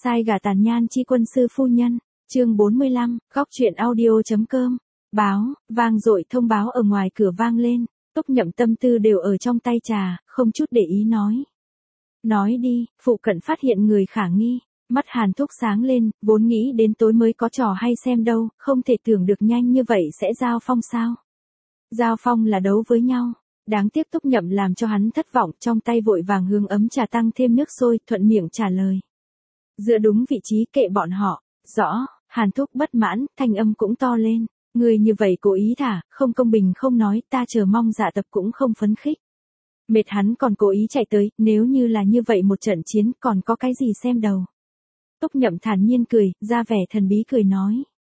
Sai gà tàn nhan chi quân sư phu nhân, chương 45, góc truyện audio.com. Báo, vang dội thông báo ở ngoài cửa vang lên, Túc Nhậm tâm tư đều ở trong tay trà, không chút để ý nói. Nói đi, phụ cận phát hiện người khả nghi, mắt Hàn Thúc sáng lên, vốn nghĩ đến tối mới có trò hay xem đâu, không thể tưởng được nhanh như vậy sẽ giao phong sao. Giao phong là đấu với nhau. Đáng tiếc Túc Nhậm làm cho hắn thất vọng, trong tay vội vàng hướng ấm trà tăng thêm nước sôi, thuận miệng trả lời. Dựa đúng vị trí kệ bọn họ, rõ, Hàn Thúc bất mãn, thanh âm cũng to lên. Người như vậy cố ý thả, không công bình không nói, ta chờ mong dạ tập cũng không phấn khích. Mệt hắn còn cố ý chạy tới, nếu như là như vậy một trận chiến còn có cái gì xem đầu. Túc Nhậm thản nhiên cười, ra vẻ thần bí cười nói.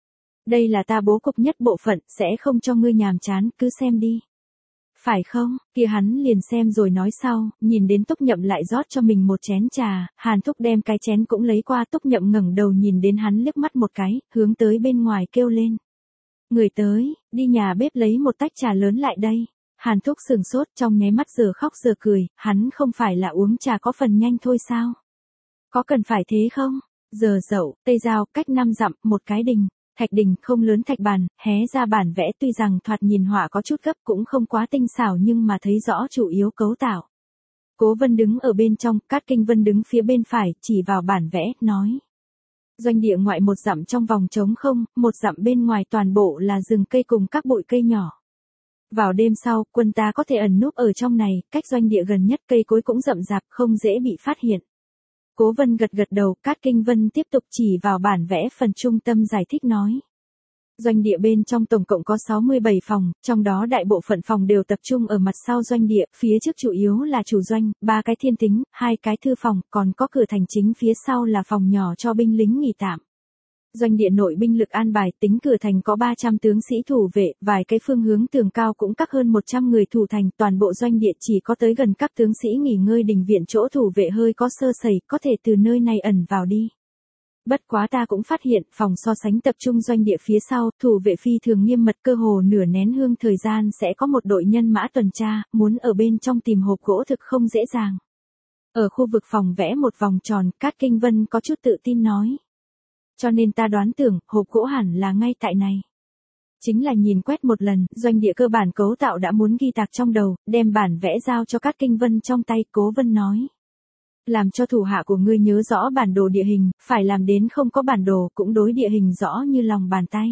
Đây là ta bố cục nhất bộ phận, sẽ không cho ngươi nhàm chán, cứ xem đi. Phải không, kia hắn liền xem rồi nói sau, nhìn đến Túc Nhậm lại rót cho mình một chén trà, Hàn Thúc đem cái chén cũng lấy qua. Túc Nhậm ngẩng đầu nhìn đến hắn liếc mắt một cái, hướng tới bên ngoài kêu lên. Người tới, đi nhà bếp lấy một tách trà lớn lại đây. Hàn Thúc sừng sốt, trong nháy mắt giờ khóc giờ cười, hắn không phải là uống trà có phần nhanh thôi sao? Có cần phải thế không? Giờ dậu, Tây Giao, cách 5 dặm, một cái đình. Thạch đình không lớn, thạch bàn, hé ra bản vẽ tuy rằng thoạt nhìn họa có chút gấp cũng không quá tinh xảo nhưng mà thấy rõ chủ yếu cấu tạo. Cố Vân đứng ở bên trong, Cát Kinh Vân đứng phía bên phải, chỉ vào bản vẽ, nói. Doanh địa ngoại 1 dặm trong vòng trống không, 1 dặm bên ngoài toàn bộ là rừng cây cùng các bụi cây nhỏ. Vào đêm sau, quân ta có thể ẩn núp ở trong này, cách doanh địa gần nhất cây cối cũng rậm rạp, không dễ bị phát hiện. Cố Vân gật gật đầu, Cát Kinh Vân tiếp tục chỉ vào bản vẽ phần trung tâm giải thích nói. Doanh địa bên trong tổng cộng có 67 phòng, trong đó đại bộ phận phòng đều tập trung ở mặt sau doanh địa, phía trước chủ yếu là chủ doanh, 3 cái thiên tính, 2 cái thư phòng, còn có cửa thành chính phía sau là phòng nhỏ cho binh lính nghỉ tạm. Doanh địa nội binh lực an bài, tính cửa thành có 300 tướng sĩ thủ vệ, vài cái phương hướng tường cao cũng các hơn 100 người thủ thành, toàn bộ doanh địa chỉ có tới gần các tướng sĩ nghỉ ngơi đình viện chỗ thủ vệ hơi có sơ sẩy, có thể từ nơi này ẩn vào đi. Bất quá ta cũng phát hiện, phòng so sánh tập trung doanh địa phía sau, thủ vệ phi thường nghiêm mật, cơ hồ nửa nén hương thời gian sẽ có một đội nhân mã tuần tra, muốn ở bên trong tìm hộp gỗ thực không dễ dàng. Ở khu vực phòng vẽ một vòng tròn, Cát Kinh Vân có chút tự tin nói. Cho nên ta đoán tưởng, hộp gỗ hẳn là ngay tại này. Chính là nhìn quét một lần, doanh địa cơ bản cấu tạo đã muốn ghi tạc trong đầu, đem bản vẽ giao cho Cát Kinh Vân trong tay. Cố Vân nói. Làm cho thủ hạ của ngươi nhớ rõ bản đồ địa hình, phải làm đến không có bản đồ cũng đối địa hình rõ như lòng bàn tay.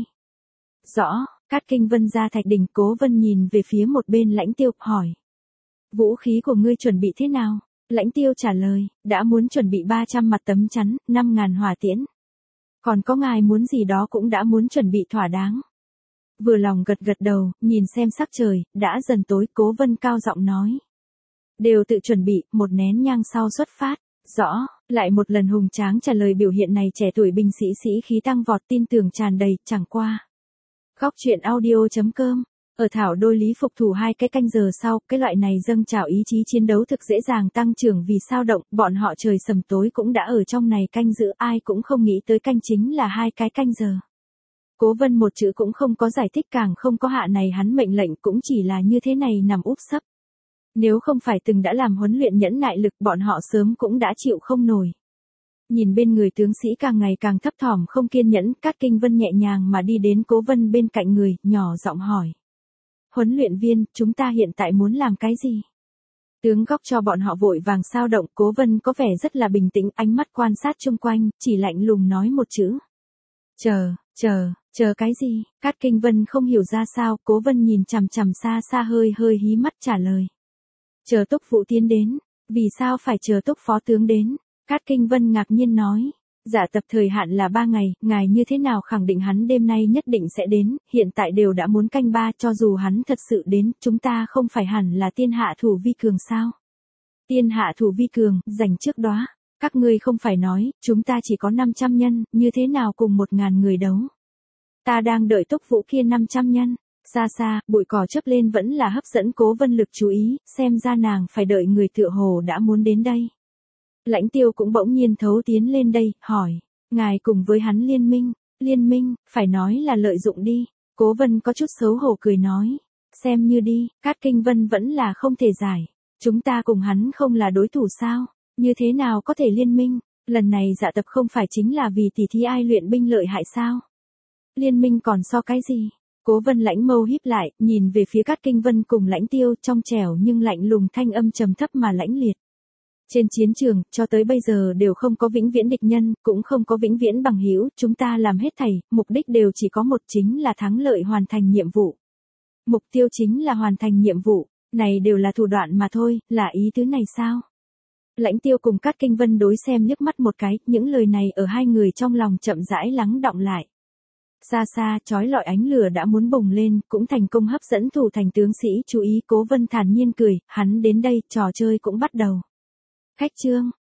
Rõ, Cát Kinh Vân ra thạch đỉnh. Cố Vân nhìn về phía một bên Lãnh Tiêu, hỏi. Vũ khí của ngươi chuẩn bị thế nào? Lãnh Tiêu trả lời, đã muốn chuẩn bị 300 mặt tấm chắn, 5.000 hỏa tiễn. Còn có ngài muốn gì đó cũng đã muốn chuẩn bị thỏa đáng. Vừa lòng gật gật đầu, nhìn xem sắc trời, đã dần tối. Cố Vân cao giọng nói. Đều tự chuẩn bị, một nén nhang sau xuất phát. Rõ, lại một lần hùng tráng trả lời. Biểu hiện này trẻ tuổi binh sĩ sĩ khí tăng vọt, tin tưởng tràn đầy, chẳng qua. Góc truyện audio.com. Ở thảo đôi lý phục thủ 2 cái canh giờ sau, cái loại này dâng trào ý chí chiến đấu thực dễ dàng tăng trưởng vì sao động, bọn họ trời sầm tối cũng đã ở trong này canh giữ, ai cũng không nghĩ tới canh chính là 2 cái canh giờ. Cố Vân một chữ cũng không có giải thích, càng không có hạ này hắn mệnh lệnh, cũng chỉ là như thế này nằm úp sấp. Nếu không phải từng đã làm huấn luyện nhẫn nại lực, bọn họ sớm cũng đã chịu không nổi. Nhìn bên người tướng sĩ càng ngày càng thấp thỏm không kiên nhẫn, Cát Kinh Vân nhẹ nhàng mà đi đến Cố Vân bên cạnh người, nhỏ giọng hỏi. Huấn luyện viên, chúng ta hiện tại muốn làm cái gì? Tướng góc cho bọn họ vội vàng sao động. Cố Vân có vẻ rất là bình tĩnh, ánh mắt quan sát chung quanh, chỉ lạnh lùng nói một chữ. Chờ cái gì? Cát Kinh Vân không hiểu ra sao, Cố Vân nhìn chằm chằm xa xa hơi hí mắt trả lời. Chờ Túc Vũ tiến đến. Vì sao phải chờ Túc phó tướng đến? Cát Kinh Vân ngạc nhiên nói. Dạ tập thời hạn là 3 ngày, ngài như thế nào khẳng định hắn đêm nay nhất định sẽ đến, hiện tại đều đã muốn canh 3, cho dù hắn thật sự đến, chúng ta không phải hẳn là tiên hạ thủ vi cường sao? Tiên hạ thủ vi cường, giành trước đó, các ngươi không phải nói, chúng ta chỉ có 500 nhân, như thế nào cùng 1.000 người đấu? Ta đang đợi Túc Vũ kia 500 nhân. Xa xa, bụi cỏ chớp lên vẫn là hấp dẫn Cố Vân lực chú ý, xem ra nàng phải đợi người tựa hồ đã muốn đến đây. Lãnh Tiêu cũng bỗng nhiên thấu tiến lên đây, hỏi, ngài cùng với hắn liên minh, phải nói là lợi dụng đi. Cố Vân có chút xấu hổ cười nói, xem như đi. Cát Kinh Vân vẫn là không thể giải, chúng ta cùng hắn không là đối thủ sao, như thế nào có thể liên minh? Lần này dạ tập không phải chính là vì tỉ thí ai luyện binh lợi hại sao? Liên minh còn so cái gì? Cố Vân Lãnh mâu híp lại, nhìn về phía Cát Kinh Vân cùng Lãnh Tiêu, trong trẻo nhưng lạnh lùng thanh âm trầm thấp mà lãnh liệt. Trên chiến trường, cho tới bây giờ đều không có vĩnh viễn địch nhân, cũng không có vĩnh viễn bằng hữu, chúng ta làm hết thảy, mục đích đều chỉ có một, chính là thắng lợi hoàn thành nhiệm vụ. Mục tiêu chính là hoàn thành nhiệm vụ, này đều là thủ đoạn mà thôi, là ý tứ này sao? Lãnh Tiêu cùng Cát Kinh Vân đối xem liếc mắt một cái, những lời này ở hai người trong lòng chậm rãi lắng đọng lại. Xa xa, chói lọi ánh lửa đã muốn bùng lên, cũng thành công hấp dẫn thủ thành tướng sĩ chú ý. Cố Vân thản nhiên cười, hắn đến đây, trò chơi cũng bắt đầu. Khách trương,